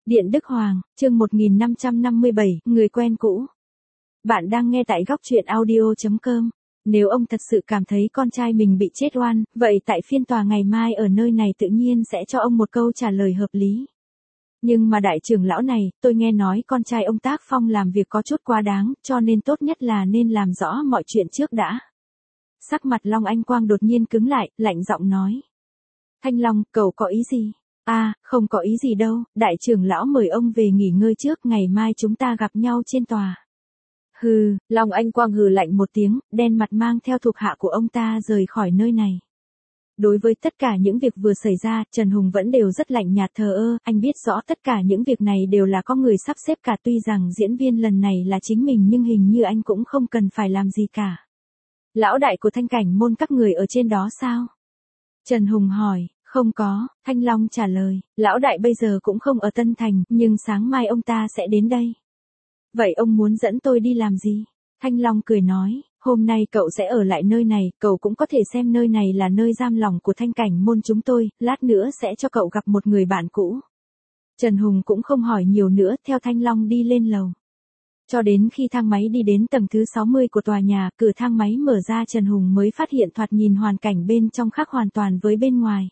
Điện Đức Hoàng, chương 1557, người quen cũ. Bạn đang nghe tại góc truyện audio.com. Nếu ông thật sự cảm thấy con trai mình bị chết oan, vậy tại phiên tòa ngày mai ở nơi này tự nhiên sẽ cho ông một câu trả lời hợp lý. Nhưng mà đại trưởng lão này, tôi nghe nói con trai ông Tác Phong làm việc có chút quá đáng, cho nên tốt nhất là nên làm rõ mọi chuyện trước đã. Sắc mặt Long Anh Quang đột nhiên cứng lại, lạnh giọng nói. Thanh Long, cậu có ý gì? Không có ý gì đâu, đại trưởng lão mời ông về nghỉ ngơi trước, ngày mai chúng ta gặp nhau trên tòa. Hừ, Long Anh Quang hừ lạnh một tiếng, đen mặt mang theo thuộc hạ của ông ta rời khỏi nơi này. Đối với tất cả những việc vừa xảy ra, Trần Hùng vẫn đều rất lạnh nhạt thờ ơ, anh biết rõ tất cả những việc này đều là có người sắp xếp cả, tuy rằng diễn viên lần này là chính mình nhưng hình như anh cũng không cần phải làm gì cả. Lão đại của Thanh Cảnh môn các người ở trên đó sao? Trần Hùng hỏi. Không có, Thanh Long trả lời, lão đại bây giờ cũng không ở Tân Thành, nhưng sáng mai ông ta sẽ đến đây. Vậy ông muốn dẫn tôi đi làm gì? Thanh Long cười nói, hôm nay cậu sẽ ở lại nơi này, cậu cũng có thể xem nơi này là nơi giam lỏng của Thanh Cảnh môn chúng tôi, lát nữa sẽ cho cậu gặp một người bạn cũ. Trần Hùng cũng không hỏi nhiều nữa, theo Thanh Long đi lên lầu. Cho đến khi thang máy đi đến tầng thứ 60 của tòa nhà, cửa thang máy mở ra, Trần Hùng mới phát hiện thoạt nhìn hoàn cảnh bên trong khác hoàn toàn với bên ngoài.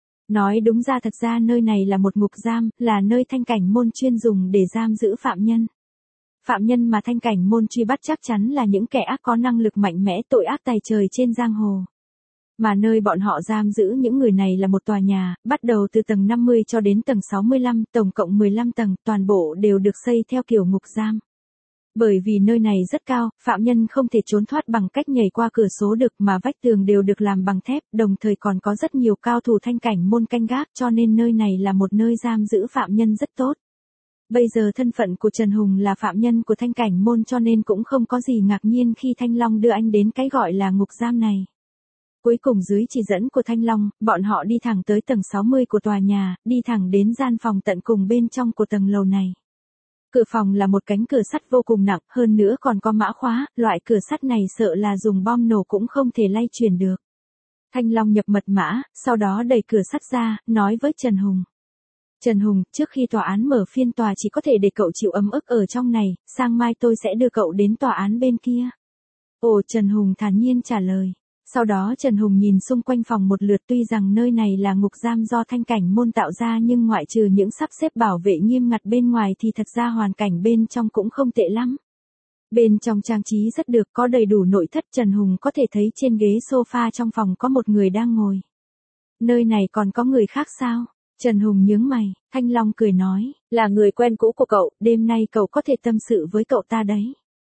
Nói đúng ra thật ra nơi này là một ngục giam, là nơi Thanh Cảnh môn chuyên dùng để giam giữ phạm nhân. Phạm nhân mà Thanh Cảnh môn truy bắt chắc chắn là những kẻ ác có năng lực mạnh mẽ, tội ác tày trời trên giang hồ. Mà nơi bọn họ giam giữ những người này là một tòa nhà, bắt đầu từ tầng 50 cho đến tầng 65, tổng cộng 15 tầng, toàn bộ đều được xây theo kiểu ngục giam. Bởi vì nơi này rất cao, phạm nhân không thể trốn thoát bằng cách nhảy qua cửa sổ được, mà vách tường đều được làm bằng thép, đồng thời còn có rất nhiều cao thủ Thanh Cảnh môn canh gác, cho nên nơi này là một nơi giam giữ phạm nhân rất tốt. Bây giờ thân phận của Trần Hùng là phạm nhân của Thanh Cảnh môn, cho nên cũng không có gì ngạc nhiên khi Thanh Long đưa anh đến cái gọi là ngục giam này. Cuối cùng dưới chỉ dẫn của Thanh Long, bọn họ đi thẳng tới tầng 60 của tòa nhà, đi thẳng đến gian phòng tận cùng bên trong của tầng lầu này. Cửa phòng là một cánh cửa sắt vô cùng nặng, hơn nữa còn có mã khóa, loại cửa sắt này sợ là dùng bom nổ cũng không thể lay chuyển được. Thanh Long nhập mật mã, sau đó đẩy cửa sắt ra, nói với Trần Hùng. Trần Hùng, trước khi tòa án mở phiên tòa chỉ có thể để cậu chịu ấm ức ở trong này, sang mai tôi sẽ đưa cậu đến tòa án bên kia. Ồ, Trần Hùng thản nhiên trả lời. Sau đó Trần Hùng nhìn xung quanh phòng một lượt, tuy rằng nơi này là ngục giam do Thanh Cảnh môn tạo ra nhưng ngoại trừ những sắp xếp bảo vệ nghiêm ngặt bên ngoài thì thật ra hoàn cảnh bên trong cũng không tệ lắm. Bên trong trang trí rất được, có đầy đủ nội thất, Trần Hùng có thể thấy trên ghế sofa trong phòng có một người đang ngồi. Nơi này còn có người khác sao? Trần Hùng nhướng mày, Thanh Long cười nói, là người quen cũ của cậu, đêm nay cậu có thể tâm sự với cậu ta đấy.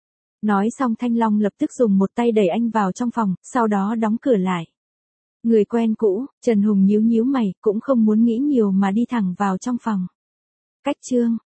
Nói xong Thanh Long lập tức dùng một tay đẩy anh vào trong phòng, sau đó đóng cửa lại. Người quen cũ, Trần Hùng nhíu nhíu mày, cũng không muốn nghĩ nhiều mà đi thẳng vào trong phòng. Cách chương